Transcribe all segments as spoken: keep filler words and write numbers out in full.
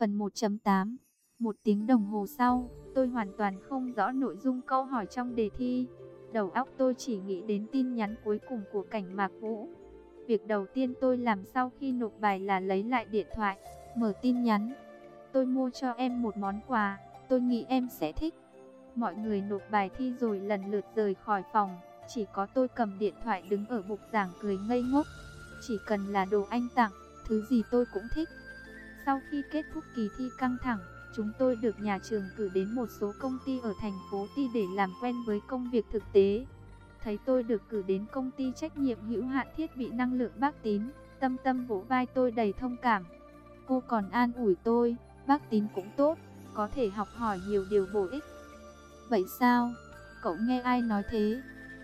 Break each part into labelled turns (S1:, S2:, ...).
S1: Phần một chấm tám. Một tiếng đồng hồ sau, tôi hoàn toàn không rõ nội dung câu hỏi trong đề thi. Đầu óc tôi chỉ nghĩ đến tin nhắn cuối cùng của Cảnh Mạc Vũ. Việc đầu tiên tôi làm sau khi nộp bài là lấy lại điện thoại, mở tin nhắn. Tôi mua cho em một món quà, tôi nghĩ em sẽ thích. Mọi người nộp bài thi rồi lần lượt rời khỏi phòng, chỉ có tôi cầm điện thoại đứng ở bục giảng cười ngây ngốc. Chỉ cần là đồ anh tặng, thứ gì tôi cũng thích. Sau khi kết thúc kỳ thi căng thẳng, chúng tôi được nhà trường cử đến một số công ty ở thành phố Ti để làm quen với công việc thực tế. Thấy tôi được cử đến công ty trách nhiệm hữu hạn thiết bị năng lượng Bác Tín, Tâm Tâm vỗ vai tôi đầy thông cảm. Cô còn an ủi tôi, Bác Tín cũng tốt, có thể học hỏi nhiều điều bổ ích. Vậy sao? Cậu nghe ai nói thế?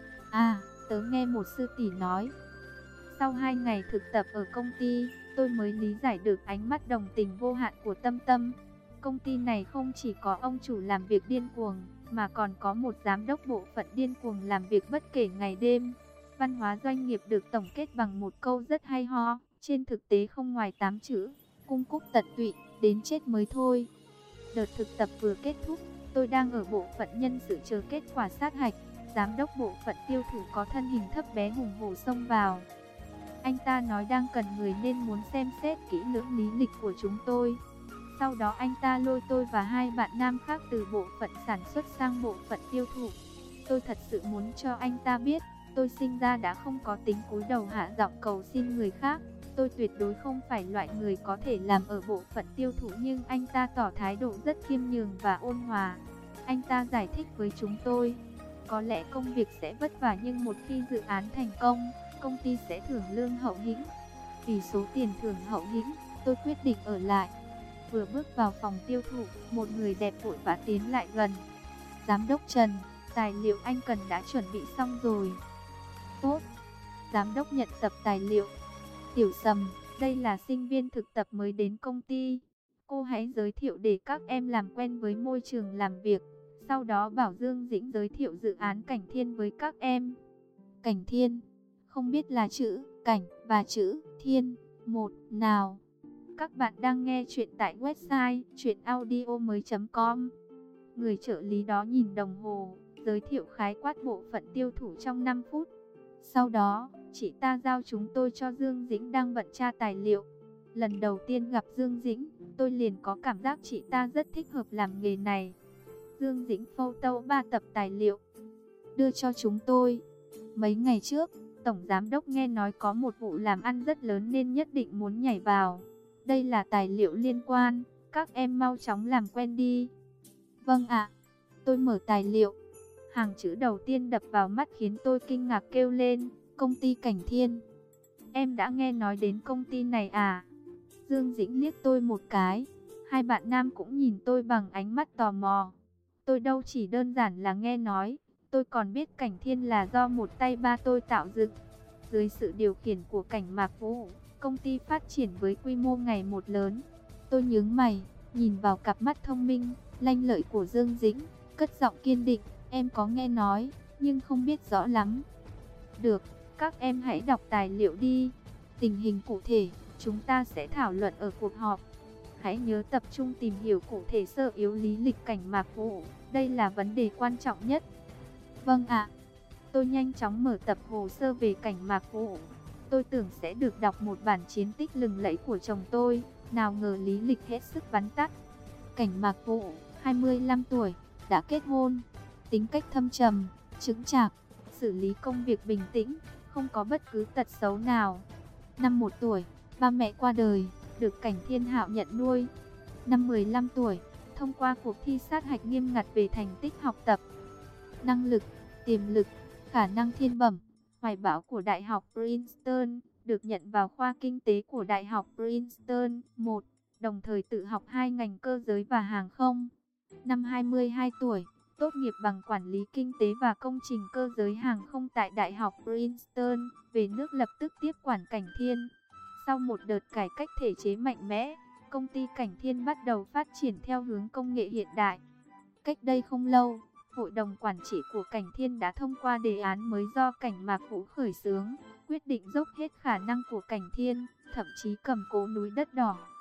S1: À, tớ nghe một sư tỷ nói. Sau hai ngày thực tập ở công ty, tôi mới lý giải được ánh mắt đồng tình vô hạn của Tâm Tâm. Công ty này không chỉ có ông chủ làm việc điên cuồng, mà còn có một giám đốc bộ phận điên cuồng làm việc bất kể ngày đêm. Văn hóa doanh nghiệp được tổng kết bằng một câu rất hay ho, trên thực tế không ngoài tám chữ: cung cúc tận tụy, đến chết mới thôi. Đợt thực tập vừa kết thúc, tôi đang ở bộ phận nhân sự chờ kết quả sát hạch. Giám đốc bộ phận tiêu thụ có thân hình thấp bé hùng hổ xông vào. Anh ta nói đang cần người nên muốn xem xét kỹ lưỡng lý lịch của chúng tôi. Sau đó anh ta lôi tôi và hai bạn nam khác từ bộ phận sản xuất sang bộ phận tiêu thụ. Tôi thật sự muốn cho anh ta biết, tôi sinh ra đã không có tính cúi đầu hạ giọng cầu xin người khác. Tôi tuyệt đối không phải loại người có thể làm ở bộ phận tiêu thụ, nhưng anh ta tỏ thái độ rất khiêm nhường và ôn hòa. Anh ta giải thích với chúng tôi, có lẽ công việc sẽ vất vả nhưng một khi dự án thành công, công ty sẽ thưởng lương hậu hĩnh. Vì số tiền thưởng hậu hĩnh, tôi quyết định ở lại. Vừa bước vào phòng tiêu thụ, một người đẹp vội vã tiến lại gần. Giám đốc Trần, tài liệu anh cần đã chuẩn bị xong rồi. Tốt. Giám đốc nhận tập tài liệu. Tiểu Sầm, đây là sinh viên thực tập mới đến công ty. Cô hãy giới thiệu để các em làm quen với môi trường làm việc. Sau đó bảo Dương Dĩnh giới thiệu dự án Cảnh Thiên với các em. Cảnh Thiên, không biết là chữ Cảnh và chữ Thiên một nào. Các bạn đang nghe chuyện tại website truyện audio mới chấm com. Người trợ lý đó nhìn đồng hồ, giới thiệu khái quát bộ phận tiêu thụ trong năm phút. Sau đó, chị ta giao chúng tôi cho Dương Dĩnh đang bận tra tài liệu. Lần đầu tiên gặp Dương Dĩnh, tôi liền có cảm giác chị ta rất thích hợp làm nghề này. Dương Dĩnh photo ba tập tài liệu, đưa cho chúng tôi. Mấy ngày trước, Tổng Giám Đốc nghe nói có một vụ làm ăn rất lớn nên nhất định muốn nhảy vào. Đây là tài liệu liên quan, các em mau chóng làm quen đi. Vâng ạ. Tôi mở tài liệu. Hàng chữ đầu tiên đập vào mắt khiến tôi kinh ngạc kêu lên, công ty Cảnh Thiên. Em đã nghe nói đến công ty này à? Dương Dĩnh liếc tôi một cái. Hai bạn nam cũng nhìn tôi bằng ánh mắt tò mò. Tôi đâu chỉ đơn giản là nghe nói, tôi còn biết Cảnh Thiên là do một tay ba tôi tạo dựng. Dưới sự điều khiển của Cảnh Mạc Vũ, công ty phát triển với quy mô ngày một lớn. Tôi nhướng mày, nhìn vào cặp mắt thông minh, lanh lợi của Dương Dĩnh, cất giọng kiên định, em có nghe nói, nhưng không biết rõ lắm. Được, các em hãy đọc tài liệu đi. Tình hình cụ thể, chúng ta sẽ thảo luận ở cuộc họp. Hãy nhớ tập trung tìm hiểu cụ thể sơ yếu lý lịch Cảnh Mạc Vũ, đây là vấn đề quan trọng nhất. Vâng ạ. Tôi nhanh chóng mở tập hồ sơ về Cảnh Mạc Vũ. Tôi tưởng sẽ được đọc một bản chiến tích lừng lẫy của chồng tôi, nào ngờ lý lịch hết sức vắn tắt. Cảnh Mạc Vũ, hai mươi lăm tuổi, đã kết hôn, tính cách thâm trầm, chững chạc, xử lý công việc bình tĩnh, không có bất cứ tật xấu nào. Năm một tuổi, ba mẹ qua đời, được Cảnh Thiên Hạo nhận nuôi. Năm mười lăm tuổi, thông qua cuộc thi sát hạch nghiêm ngặt về thành tích học tập, năng lực, tiềm lực, khả năng thiên bẩm, hoài bão của Đại học Princeton, được nhận vào khoa kinh tế của Đại học Princeton một, đồng thời tự học hai ngành cơ giới và hàng không. Năm hai mươi hai tuổi, tốt nghiệp bằng quản lý kinh tế và công trình cơ giới hàng không tại Đại học Princeton, về nước lập tức tiếp quản Cảnh Thiên. Sau một đợt cải cách thể chế mạnh mẽ, công ty Cảnh Thiên bắt đầu phát triển theo hướng công nghệ hiện đại. Cách đây không lâu, Hội đồng Quản trị của Cảnh Thiên đã thông qua đề án mới do Cảnh Mạc Vũ khởi xướng, quyết định dốc hết khả năng của Cảnh Thiên, thậm chí cầm cố núi đất đỏ.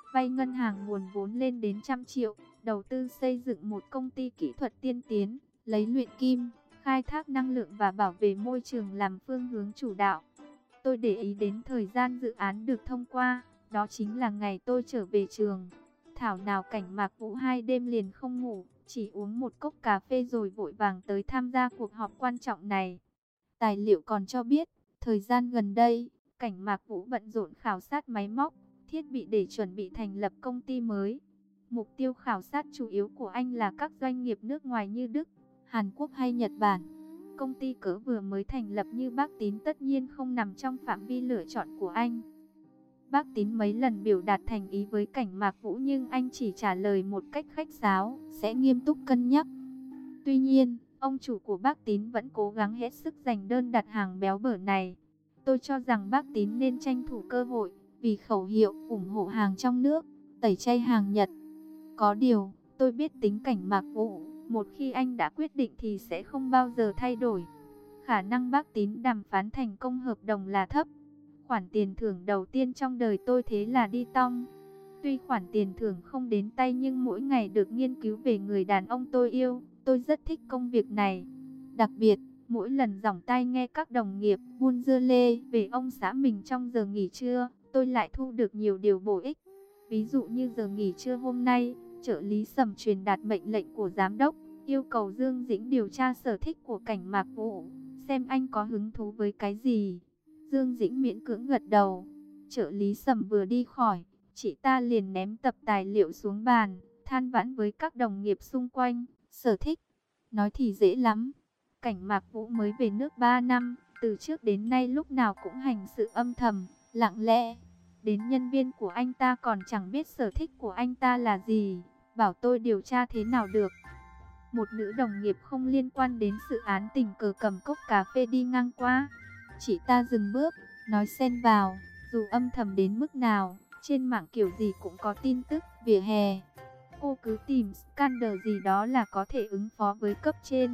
S1: vay ngân hàng nguồn vốn lên đến trăm triệu, đầu tư xây dựng một công ty kỹ thuật tiên tiến, lấy luyện kim, khai thác năng lượng và bảo vệ môi trường làm phương hướng chủ đạo. Tôi để ý đến thời gian dự án được thông qua, đó chính là ngày tôi trở về trường. Thảo nào Cảnh Mạc Vũ hai đêm liền không ngủ, chỉ uống một cốc cà phê rồi vội vàng tới tham gia cuộc họp quan trọng này. Tài liệu còn cho biết, thời gian gần đây, Cảnh Mạc Vũ bận rộn khảo sát máy móc, thiết bị để chuẩn bị thành lập công ty mới. Mục tiêu khảo sát chủ yếu của anh là các doanh nghiệp nước ngoài như Đức, Hàn Quốc hay Nhật Bản. Công ty cỡ vừa mới thành lập như Bác Tín tất nhiên không nằm trong phạm vi lựa chọn của anh. Bác Tín mấy lần biểu đạt thành ý với Cảnh Mạc Vũ nhưng anh chỉ trả lời một cách khách sáo, sẽ nghiêm túc cân nhắc. Tuy nhiên, ông chủ của Bác Tín vẫn cố gắng hết sức giành đơn đặt hàng béo bở này. Tôi cho rằng Bác Tín nên tranh thủ cơ hội, vì khẩu hiệu ủng hộ hàng trong nước, tẩy chay hàng Nhật. Có điều, tôi biết tính Cảnh Mạc Vũ, một khi anh đã quyết định thì sẽ không bao giờ thay đổi. Khả năng Bác Tín đàm phán thành công hợp đồng là thấp. Khoản tiền thưởng đầu tiên trong đời tôi thế là đi tong. Tuy khoản tiền thưởng không đến tay nhưng mỗi ngày được nghiên cứu về người đàn ông tôi yêu, tôi rất thích công việc này. Đặc biệt, mỗi lần giỏng tai nghe các đồng nghiệp buôn dưa lê về ông xã mình trong giờ nghỉ trưa, tôi lại thu được nhiều điều bổ ích. Ví dụ như giờ nghỉ trưa hôm nay, trợ lý Sầm truyền đạt mệnh lệnh của giám đốc, yêu cầu Dương Dĩnh điều tra sở thích của Cảnh Mạc Vũ, xem anh có hứng thú với cái gì. Dương Dĩnh miễn cưỡng gật đầu. Trợ lý Sầm vừa đi khỏi, chị ta liền ném tập tài liệu xuống bàn, than vãn với các đồng nghiệp xung quanh. Sở thích, nói thì dễ lắm. Cảnh Mạc Vũ mới về nước ba năm, từ trước đến nay lúc nào cũng hành sự âm thầm, lặng lẽ. Đến nhân viên của anh ta còn chẳng biết sở thích của anh ta là gì, bảo tôi điều tra thế nào được. Một nữ đồng nghiệp không liên quan đến dự án tình cờ cầm cốc cà phê đi ngang qua. Chị ta dừng bước, nói xen vào, dù âm thầm đến mức nào, trên mạng kiểu gì cũng có tin tức, vỉa hè. Cô cứ tìm scandal gì đó là có thể ứng phó với cấp trên.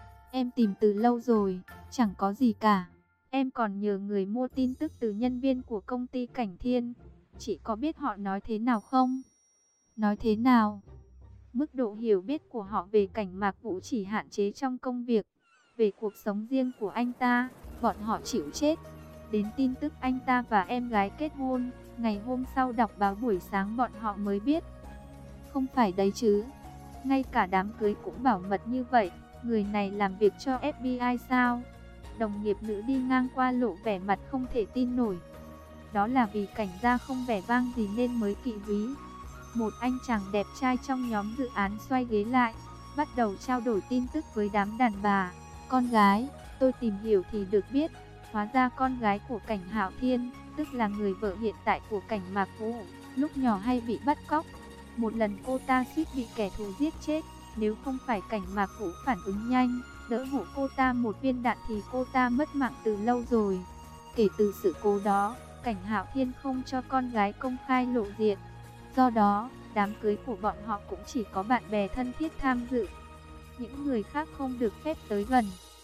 S1: Em tìm từ lâu rồi, chẳng có gì cả. Em còn nhờ người mua tin tức từ nhân viên của công ty Cảnh Thiên. Chị có biết họ nói thế nào không? Nói thế nào? Mức độ hiểu biết của họ về Cảnh Mạc Vũ chỉ hạn chế trong công việc. Về cuộc sống riêng của anh ta, bọn họ chịu chết. Đến tin tức anh ta và em gái kết hôn, ngày hôm sau đọc báo buổi sáng bọn họ mới biết. Không phải đấy chứ. Ngay cả đám cưới cũng bảo mật như vậy. Người này làm việc cho ép bê i sao? Đồng nghiệp nữ đi ngang qua lộ vẻ mặt không thể tin nổi. Đó là vì Cảnh gia không vẻ vang gì nên mới kỵ quý. Một anh chàng đẹp trai trong nhóm dự án xoay ghế lại, bắt đầu trao đổi tin tức với đám đàn bà. Con gái, tôi tìm hiểu thì được biết, hóa ra con gái của Cảnh Hạo Thiên, tức là người vợ hiện tại của Cảnh Mạc Vũ, lúc nhỏ hay bị bắt cóc. Một lần cô ta suýt bị kẻ thù giết chết, nếu không phải Cảnh Mạc Vũ phản ứng nhanh, đỡ hộ cô ta một viên đạn thì cô ta mất mạng từ lâu rồi. Kể từ sự cố đó, Cảnh Hạo Thiên không cho con gái công khai lộ diện. Do đó, đám cưới của bọn họ cũng chỉ có bạn bè thân thiết tham dự. Những người khác không được phép tới gần.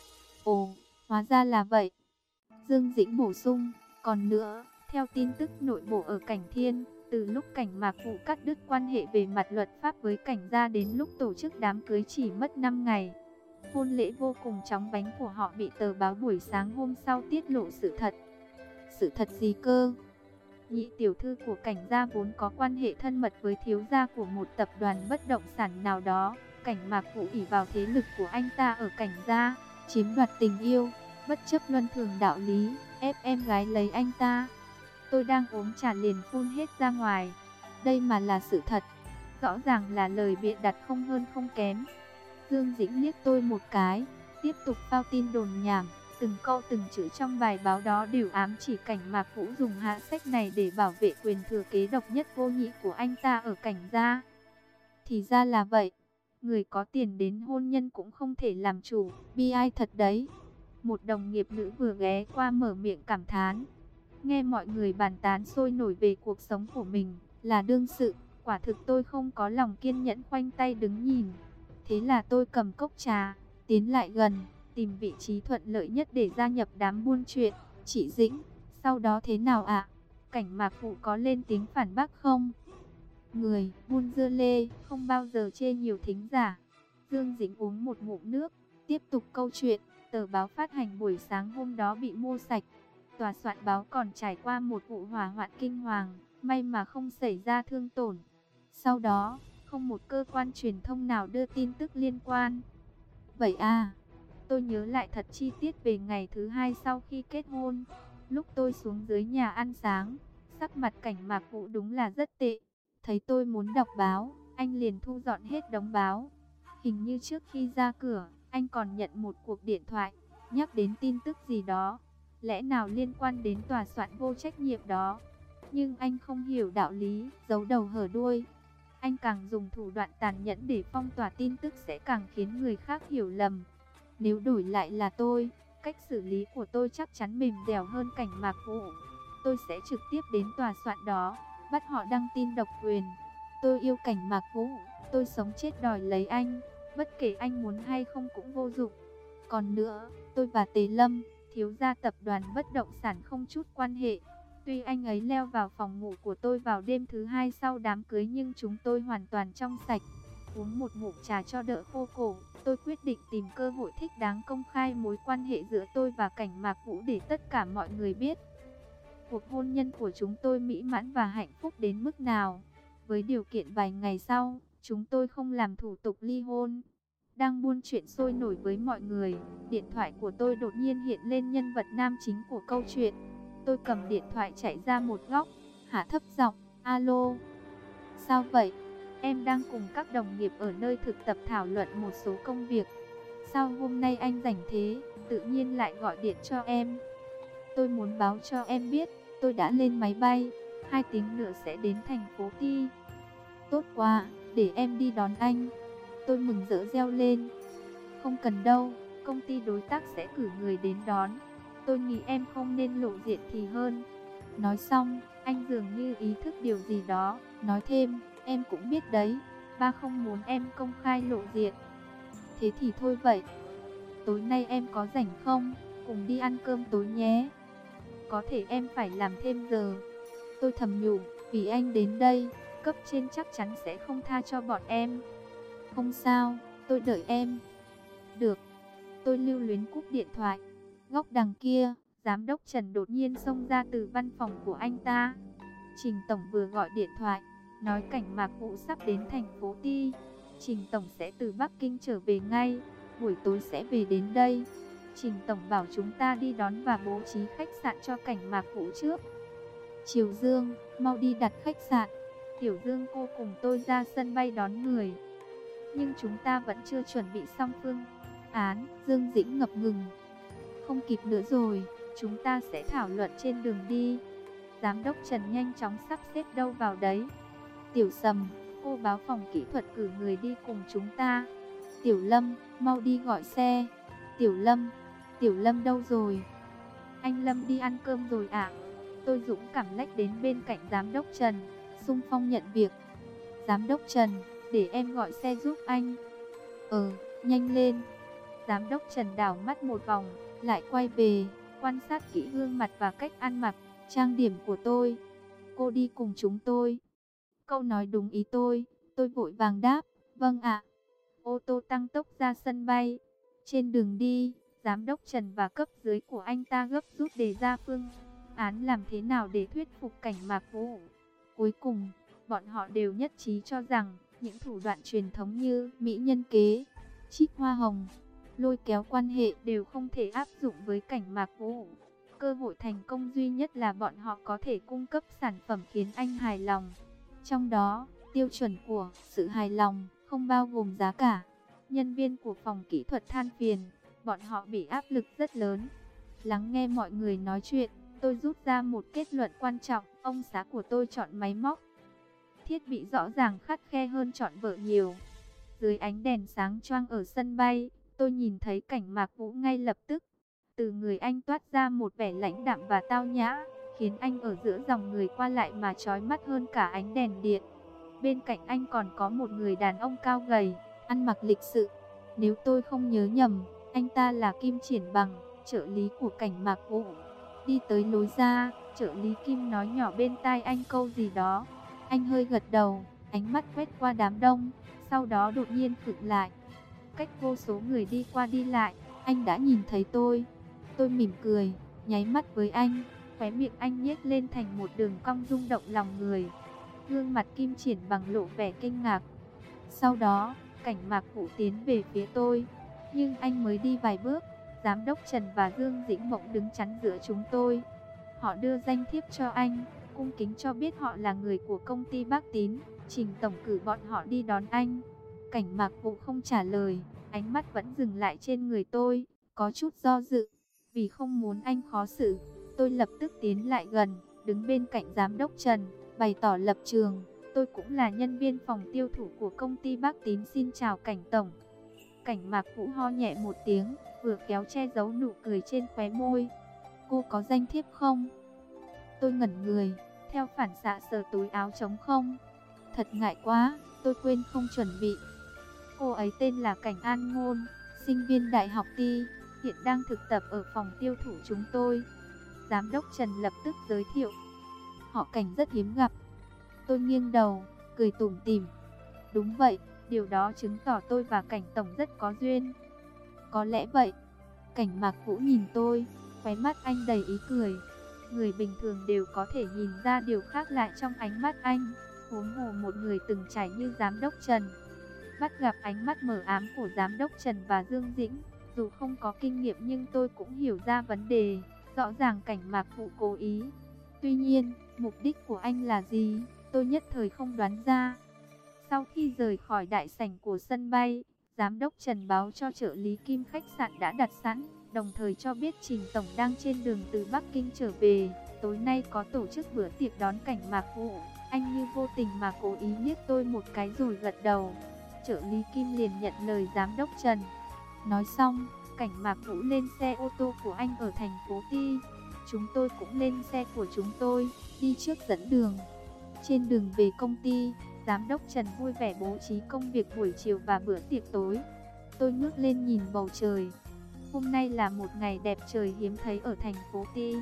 S1: Ồ, hóa ra là vậy. Dương Dĩnh bổ sung, còn nữa, theo tin tức nội bộ ở Cảnh Thiên, từ lúc Cảnh Mạc Vũ cắt đứt quan hệ về mặt luật pháp với Cảnh gia đến lúc tổ chức đám cưới chỉ mất năm ngày. Hôn lễ vô cùng chóng vánh của họ bị tờ báo buổi sáng hôm sau tiết lộ sự thật. Sự thật gì cơ? Nhị tiểu thư của Cảnh gia vốn có quan hệ thân mật với thiếu gia của một tập đoàn bất động sản nào đó. Cảnh Mạc Vũ ỷ vào thế lực của anh ta ở Cảnh gia, chiếm đoạt tình yêu, bất chấp luân thường đạo lý, ép em gái lấy anh ta. Tôi đang uống trà liền phun hết ra ngoài. Đây mà là sự thật. Rõ ràng là lời bịa đặt không hơn không kém. Dương Dĩnh liếc tôi một cái, tiếp tục phao tin đồn nhảm. Từng câu từng chữ trong bài báo đó đều ám chỉ Cảnh Mạc Vũ dùng hạ sách này để bảo vệ quyền thừa kế độc nhất vô nhị của anh ta ở Cảnh gia. Thì ra là vậy. Người có tiền đến hôn nhân cũng không thể làm chủ, bi ai thật đấy. Một đồng nghiệp nữ vừa ghé qua mở miệng cảm thán. Nghe mọi người bàn tán sôi nổi về cuộc sống của mình, là đương sự, quả thực tôi không có lòng kiên nhẫn khoanh tay đứng nhìn. Thế là tôi cầm cốc trà, tiến lại gần, tìm vị trí thuận lợi nhất để gia nhập đám buôn chuyện. Chị Dĩnh, sau đó thế nào ạ? Cảnh Mạc Vũ có lên tiếng phản bác không? người, buôn dưa lê, không bao giờ chê nhiều thính giả. Dương Dĩnh uống một ngụm nước, tiếp tục câu chuyện. Tờ báo phát hành buổi sáng hôm đó bị mua sạch. Tòa soạn báo còn trải qua một vụ hỏa hoạn kinh hoàng, may mà không xảy ra thương tổn. Sau đó, không một cơ quan truyền thông nào đưa tin tức liên quan. Vậy à, tôi nhớ lại thật chi tiết về ngày thứ hai sau khi kết hôn. Lúc tôi xuống dưới nhà ăn sáng, sắc mặt Cảnh Mạc Vũ đúng là rất tệ. Thấy tôi muốn đọc báo, anh liền thu dọn hết đống báo. Hình như trước khi ra cửa, anh còn nhận một cuộc điện thoại, nhắc đến tin tức gì đó. Lẽ nào liên quan đến tòa soạn vô trách nhiệm đó. Nhưng anh không hiểu đạo lý, giấu đầu hở đuôi. Anh càng dùng thủ đoạn tàn nhẫn để phong tỏa tin tức sẽ càng khiến người khác hiểu lầm. Nếu đổi lại là tôi, cách xử lý của tôi chắc chắn mềm dẻo hơn Cảnh Mạc Vũ. Tôi sẽ trực tiếp đến tòa soạn đó, bắt họ đăng tin độc quyền. Tôi yêu Cảnh Mạc Vũ, tôi sống chết đòi lấy anh, bất kể anh muốn hay không cũng vô dụng. Còn nữa, tôi và Tề Lâm, thiếu gia tập đoàn bất động sản không chút quan hệ. Tuy anh ấy leo vào phòng ngủ của tôi vào đêm thứ hai sau đám cưới nhưng chúng tôi hoàn toàn trong sạch. Uống một ngụm trà cho đỡ khô cổ, tôi quyết định tìm cơ hội thích đáng công khai mối quan hệ giữa tôi và Cảnh Mạc Vũ để tất cả mọi người biết. Cuộc hôn nhân của chúng tôi mỹ mãn và hạnh phúc đến mức nào. Với điều kiện vài ngày sau, chúng tôi không làm thủ tục ly hôn. Đang buôn chuyện sôi nổi với mọi người, điện thoại của tôi đột nhiên hiện lên nhân vật nam chính của câu chuyện. Tôi cầm điện thoại chạy ra một góc, hạ thấp giọng, alo. Sao vậy? Em đang cùng các đồng nghiệp ở nơi thực tập thảo luận một số công việc. Sao hôm nay anh rảnh thế, tự nhiên lại gọi điện cho em? Tôi muốn báo cho em biết, tôi đã lên máy bay, hai tiếng nữa sẽ đến thành phố Ti. Tốt quá, để em đi đón anh. Tôi mừng rỡ reo lên. Không cần đâu, công ty đối tác sẽ cử người đến đón. Tôi nghĩ em không nên lộ diện thì hơn. Nói xong, anh dường như ý thức điều gì đó, nói thêm, em cũng biết đấy, ba không muốn em công khai lộ diện. Thế thì thôi vậy. Tối nay em có rảnh không? Cùng đi ăn cơm tối nhé. Có thể em phải làm thêm giờ. Tôi thầm nhủ, vì anh đến đây, cấp trên chắc chắn sẽ không tha cho bọn em. Không sao, tôi đợi em. Được. Tôi lưu luyến cúp điện thoại. Góc đằng kia, giám đốc Trần đột nhiên xông ra từ văn phòng của anh ta. Trình Tổng vừa gọi điện thoại, nói Cảnh Mạc Vũ sắp đến thành phố Ti. Trình Tổng sẽ từ Bắc Kinh trở về ngay, buổi tối sẽ về đến đây. Trình Tổng bảo chúng ta đi đón và bố trí khách sạn cho Cảnh Mạc Vũ trước. Triều Dương, mau đi đặt khách sạn. Tiểu Dương cô cùng tôi ra sân bay đón người. Nhưng chúng ta vẫn chưa chuẩn bị xong phương án. Dương Dĩnh ngập ngừng. Không kịp nữa rồi, chúng ta sẽ thảo luận trên đường đi. Giám đốc Trần nhanh chóng sắp xếp đâu vào đấy. Tiểu Sầm, cô báo phòng kỹ thuật cử người đi cùng chúng ta. Tiểu Lâm, mau đi gọi xe. Tiểu Lâm, Tiểu Lâm đâu rồi? Anh Lâm đi ăn cơm rồi ạ. Tôi dũng cảm lách đến bên cạnh giám đốc Trần, xung phong nhận việc. Giám đốc Trần, để em gọi xe giúp anh. Ờ, nhanh lên. Giám đốc Trần đảo mắt một vòng, lại quay về, quan sát kỹ gương mặt và cách ăn mặc, trang điểm của tôi. Cô đi cùng chúng tôi. Câu nói đúng ý tôi, tôi vội vàng đáp, vâng ạ. Ô tô tăng tốc ra sân bay. Trên đường đi, giám đốc Trần và cấp dưới của anh ta gấp rút đề ra phương án làm thế nào để thuyết phục Cảnh Mạc Vũ. Cuối cùng, bọn họ đều nhất trí cho rằng những thủ đoạn truyền thống như mỹ nhân kế, trích hoa hồng, lôi kéo quan hệ đều không thể áp dụng với Cảnh Mạc Vũ. Cơ hội thành công duy nhất là bọn họ có thể cung cấp sản phẩm khiến anh hài lòng. Trong đó, tiêu chuẩn của sự hài lòng không bao gồm giá cả. Nhân viên của phòng kỹ thuật than phiền, bọn họ bị áp lực rất lớn. Lắng nghe mọi người nói chuyện, tôi rút ra một kết luận quan trọng. Ông xã của tôi chọn máy móc thiết bị rõ ràng khắt khe hơn chọn vợ nhiều. Dưới ánh đèn sáng choang ở sân bay, tôi nhìn thấy Cảnh Mạc Vũ ngay lập tức. Từ người anh toát ra một vẻ lãnh đạm và tao nhã, khiến anh ở giữa dòng người qua lại mà chói mắt hơn cả ánh đèn điện. Bên cạnh anh còn có một người đàn ông cao gầy, ăn mặc lịch sự. Nếu tôi không nhớ nhầm, anh ta là Kim Triển Bằng, trợ lý của Cảnh Mạc Vũ. Đi tới lối ra, trợ lý Kim nói nhỏ bên tai anh câu gì đó. Anh hơi gật đầu, ánh mắt quét qua đám đông, sau đó đột nhiên khựng lại. Cách vô số người đi qua đi lại, anh đã nhìn thấy tôi. Tôi mỉm cười, nháy mắt với anh, khóe miệng anh nhếch lên thành một đường cong rung động lòng người. Gương mặt Kim Triển Bằng lộ vẻ kinh ngạc. Sau đó, Cảnh Mạc Vũ tiến về phía tôi, nhưng anh mới đi vài bước, Giám đốc Trần và Dương Dĩnh Mộng đứng chắn giữa chúng tôi. Họ đưa danh thiếp cho anh, cung kính cho biết họ là người của công ty Bác Tín, Trình tổng cử bọn họ đi đón anh. Cảnh Mạc Vũ không trả lời, ánh mắt vẫn dừng lại trên người tôi, có chút do dự. Vì không muốn anh khó xử, tôi lập tức tiến lại gần, đứng bên cạnh Giám đốc Trần, bày tỏ lập trường. Tôi cũng là nhân viên phòng tiêu thụ của công ty Bác Tín, xin chào Cảnh tổng. Cảnh Mạc Vũ ho nhẹ một tiếng, vừa kéo che giấu nụ cười trên khóe môi. Cô có danh thiếp không? Tôi ngẩn người, theo phản xạ sờ túi áo trống không. Thật ngại quá, tôi quên không chuẩn bị. Cô ấy tên là Cảnh An Ngôn, sinh viên đại học Ti, hiện đang thực tập ở phòng tiêu thụ chúng tôi. Giám đốc Trần lập tức giới thiệu. Họ Cảnh rất hiếm gặp. Tôi nghiêng đầu, cười tủm tỉm. Đúng vậy, điều đó chứng tỏ tôi và Cảnh tổng rất có duyên. Có lẽ vậy. Cảnh Mạc Vũ nhìn tôi, khóe mắt anh đầy ý cười. Người bình thường đều có thể nhìn ra điều khác lại trong ánh mắt anh, huống hồ một người từng trải như Giám đốc Trần. Bắt gặp ánh mắt mờ ám của Giám đốc Trần và Dương Dĩnh, dù không có kinh nghiệm nhưng tôi cũng hiểu ra vấn đề. Rõ ràng Cảnh Mạc Vũ cố ý. Tuy nhiên, mục đích của anh là gì, tôi nhất thời không đoán ra. Sau khi rời khỏi đại sảnh của sân bay, Giám đốc Trần báo cho trợ lý Kim khách sạn đã đặt sẵn, đồng thời cho biết Trình tổng đang trên đường từ Bắc Kinh trở về. Tối nay có tổ chức bữa tiệc đón Cảnh Mạc Vũ. Anh như vô tình mà cố ý liếc tôi một cái rồi gật đầu. Trợ lý Kim liền nhận lời Giám đốc Trần. Nói xong, Cảnh Mạc Vũ lên xe ô tô của anh ở thành phố Ti. Chúng tôi cũng lên xe của chúng tôi, đi trước dẫn đường. Trên đường về công ty, Giám đốc Trần vui vẻ bố trí công việc buổi chiều và bữa tiệc tối. Tôi ngước lên nhìn bầu trời. Hôm nay là một ngày đẹp trời hiếm thấy ở thành phố Ti.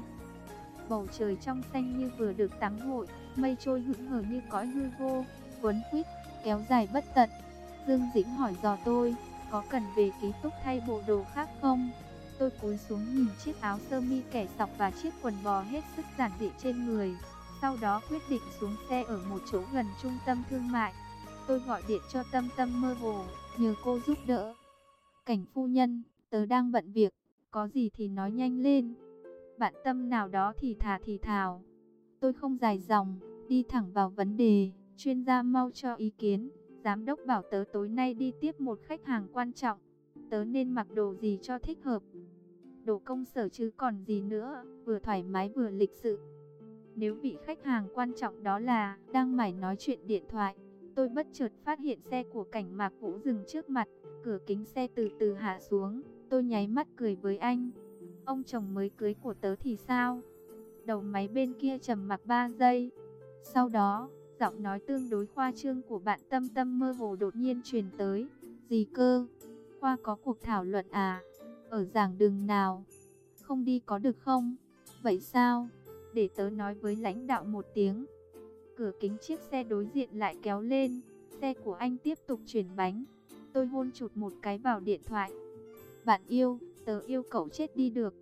S1: Bầu trời trong xanh như vừa được tắm gội, mây trôi hững hờ như cõi hư vô, quấn quýt, kéo dài bất tận. Dương Dĩnh hỏi dò tôi, có cần về ký túc thay bộ đồ khác không? Tôi cúi xuống nhìn chiếc áo sơ mi kẻ sọc và chiếc quần bò hết sức giản dị trên người. Sau đó quyết định xuống xe ở một chỗ gần trung tâm thương mại. Tôi gọi điện cho Tâm Tâm mơ hồ, nhờ cô giúp đỡ. Cảnh phu nhân, tớ đang bận việc, có gì thì nói nhanh lên. Bạn Tâm nào đó thì thà thì thào. Tôi không dài dòng, đi thẳng vào vấn đề. Chuyên gia mau cho ý kiến. Giám đốc bảo tớ tối nay đi tiếp một khách hàng quan trọng. Tớ nên mặc đồ gì cho thích hợp? Đồ công sở chứ còn gì nữa, vừa thoải mái vừa lịch sự. Nếu vị khách hàng quan trọng đó là đang mải nói chuyện điện thoại, tôi bất chợt phát hiện xe của Cảnh Mạc Vũ dừng trước mặt, cửa kính xe từ từ hạ xuống. Tôi nháy mắt cười với anh. Ông chồng mới cưới của tớ thì sao? Đầu máy bên kia trầm mặc ba giây. Sau đó, giọng nói tương đối khoa trương của bạn Tâm Tâm mơ hồ đột nhiên truyền tới. Gì cơ? Khoa có cuộc thảo luận à? Ở giảng đường nào? Không đi có được không? Vậy sao? Để tớ nói với lãnh đạo một tiếng. Cửa kính chiếc xe đối diện lại kéo lên. Xe của anh tiếp tục chuyển bánh. Tôi hôn chụt một cái vào điện thoại. Bạn yêu, tớ yêu cậu chết đi được.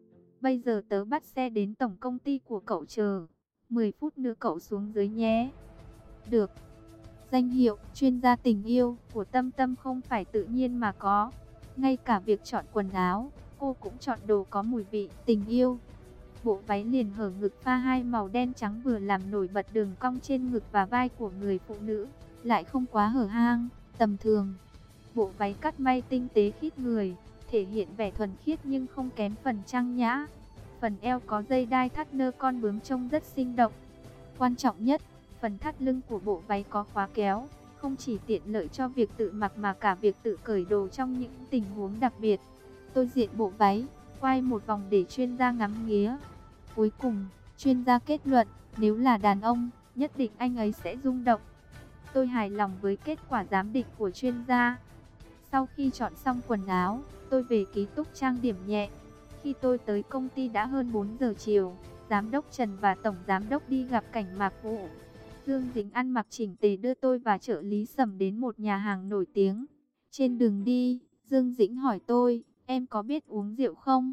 S1: Bây giờ tớ bắt xe đến tổng công ty của cậu chờ. mười phút nữa cậu xuống dưới nhé. Được. Danh hiệu chuyên gia tình yêu của Tâm Tâm không phải tự nhiên mà có. Ngay cả việc chọn quần áo, cô cũng chọn đồ có mùi vị tình yêu. Bộ váy liền hở ngực pha hai màu đen trắng vừa làm nổi bật đường cong trên ngực và vai của người phụ nữ, lại không quá hở hang, tầm thường. Bộ váy cắt may tinh tế khít người, thể hiện vẻ thuần khiết nhưng không kém phần trang nhã. Phần eo có dây đai thắt nơ con bướm trông rất sinh động. Quan trọng nhất, phần thắt lưng của bộ váy có khóa kéo, không chỉ tiện lợi cho việc tự mặc mà cả việc tự cởi đồ trong những tình huống đặc biệt. Tôi diện bộ váy, quay một vòng để chuyên gia ngắm nghía. Cuối cùng, chuyên gia kết luận, nếu là đàn ông, nhất định anh ấy sẽ rung động. Tôi hài lòng với kết quả giám định của chuyên gia. Sau khi chọn xong quần áo, tôi về ký túc trang điểm nhẹ. Khi tôi tới công ty đã hơn bốn giờ chiều, Giám đốc Trần và Tổng Giám đốc đi gặp Cảnh Mạc Vũ. Dương Dĩnh ăn mặc chỉnh tề đưa tôi và trợ lý Sầm đến một nhà hàng nổi tiếng. Trên đường đi, Dương Dĩnh hỏi tôi, em có biết uống rượu không?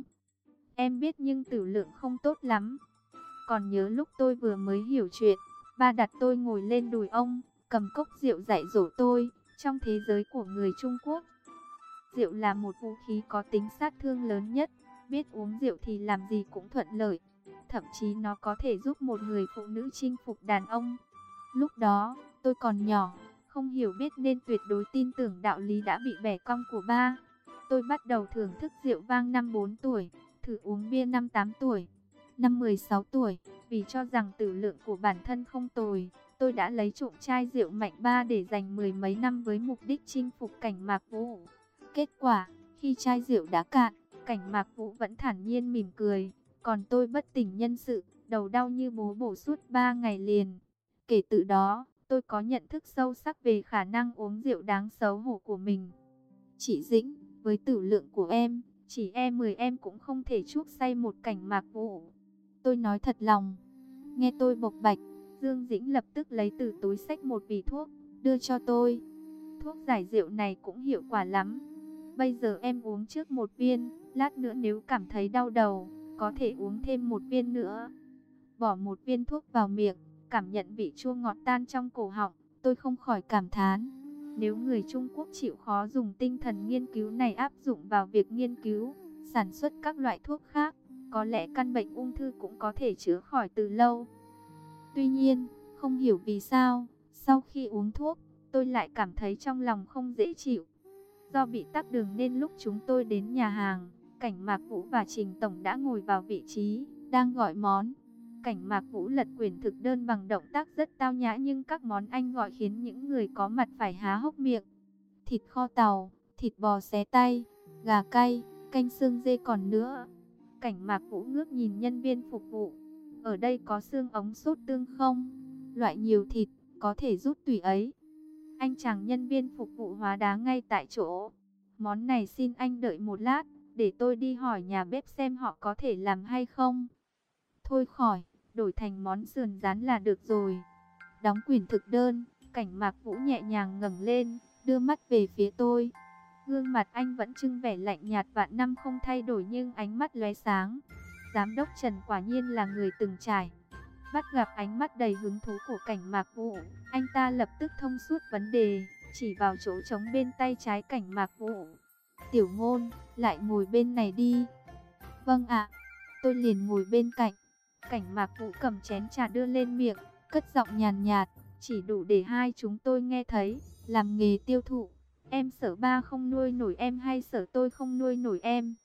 S1: Em biết nhưng tử lượng không tốt lắm. Còn nhớ lúc tôi vừa mới hiểu chuyện, ba đặt tôi ngồi lên đùi ông, cầm cốc rượu dạy dỗ tôi. Trong thế giới của người Trung Quốc, rượu là một vũ khí có tính sát thương lớn nhất. Biết uống rượu thì làm gì cũng thuận lợi. Thậm chí nó có thể giúp một người phụ nữ chinh phục đàn ông. Lúc đó, tôi còn nhỏ, không hiểu biết nên tuyệt đối tin tưởng đạo lý đã bị bẻ cong của ba. Tôi bắt đầu thưởng thức rượu vang năm bốn tuổi, thử uống bia năm tám tuổi, năm mười sáu tuổi. Vì cho rằng tử lượng của bản thân không tồi, tôi đã lấy trộm chai rượu mạnh ba để dành mười mấy năm với mục đích chinh phục Cảnh Mạc Vũ. Kết quả, khi chai rượu đã cạn, Cảnh Mạc Vũ vẫn thản nhiên mỉm cười, còn tôi bất tỉnh nhân sự, đầu đau như búa bổ suốt ba ngày liền. Kể từ đó, tôi có nhận thức sâu sắc về khả năng uống rượu đáng xấu hổ của mình. Chị Dĩnh, với tử lượng của em, chỉ e mười em cũng không thể chuốc say một Cảnh Mạc Vũ. Tôi nói thật lòng. Nghe tôi bộc bạch, Dương Dĩnh lập tức lấy từ túi xách một vỉ thuốc, đưa cho tôi. Thuốc giải rượu này cũng hiệu quả lắm. Bây giờ em uống trước một viên, lát nữa nếu cảm thấy đau đầu, có thể uống thêm một viên nữa. Bỏ một viên thuốc vào miệng, cảm nhận vị chua ngọt tan trong cổ họng, tôi không khỏi cảm thán. Nếu người Trung Quốc chịu khó dùng tinh thần nghiên cứu này áp dụng vào việc nghiên cứu, sản xuất các loại thuốc khác, có lẽ căn bệnh ung thư cũng có thể chữa khỏi từ lâu. Tuy nhiên, không hiểu vì sao, sau khi uống thuốc, tôi lại cảm thấy trong lòng không dễ chịu. Do bị tắc đường nên lúc chúng tôi đến nhà hàng, Cảnh Mạc Vũ và Trình Tổng đã ngồi vào vị trí, đang gọi món. Cảnh Mạc Vũ lật quyển thực đơn bằng động tác rất tao nhã, nhưng các món anh gọi khiến những người có mặt phải há hốc miệng. Thịt kho tàu, thịt bò xé tay, gà cay, canh xương dê còn nữa. Cảnh Mạc Vũ ngước nhìn nhân viên phục vụ. Ở đây có xương ống sốt tương không? Loại nhiều thịt, có thể rút tùy ấy. Anh chàng nhân viên phục vụ hóa đá ngay tại chỗ. Món này xin anh đợi một lát, để tôi đi hỏi nhà bếp xem họ có thể làm hay không. Thôi khỏi, đổi thành món sườn rán là được rồi. Đóng quyển thực đơn, Cảnh Mạc Vũ nhẹ nhàng ngẩng lên, đưa mắt về phía tôi. Gương mặt anh vẫn trưng vẻ lạnh nhạt vạn năm không thay đổi, nhưng ánh mắt lóe sáng. Giám đốc Trần quả nhiên là người từng trải. Bắt gặp ánh mắt đầy hứng thú của Cảnh Mạc Vũ, anh ta lập tức thông suốt vấn đề, chỉ vào chỗ trống bên tay trái Cảnh Mạc Vũ. Tiểu Ngôn, lại ngồi bên này đi. Vâng ạ. Tôi liền ngồi bên cạnh. Cảnh Mạc Vũ cầm chén trà đưa lên miệng, cất giọng nhàn nhạt, chỉ đủ để hai chúng tôi nghe thấy. Làm nghề tiêu thụ, em sợ ba không nuôi nổi em hay sợ tôi không nuôi nổi em?